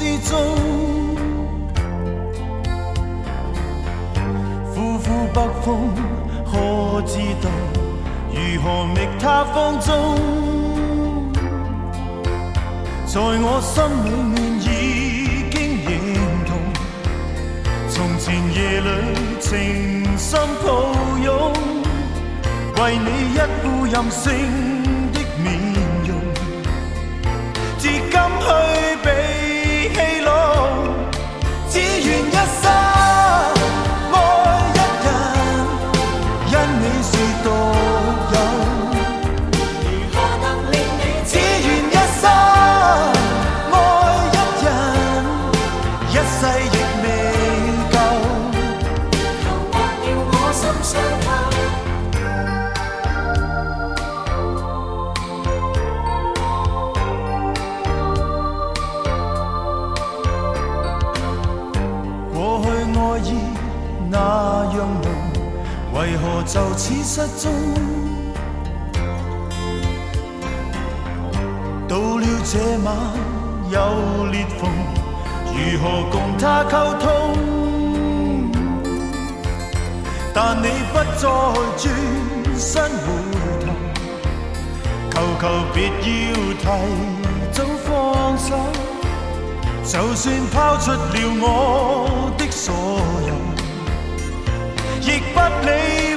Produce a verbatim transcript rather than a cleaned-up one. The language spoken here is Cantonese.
中，呼呼北风，可知道如何觅他芳踪？在我心里面已经認同，從前夜裏情深抱擁，為你一副任性的面容，至今去被戲弄，只願一生愛一人，因你是獨有。那樣濃，為何就此失蹤？到了這晚有裂縫，如何共他溝通？但你不再轉身回頭，求求別要提早放手，就算拋出了我的所有，亦不理。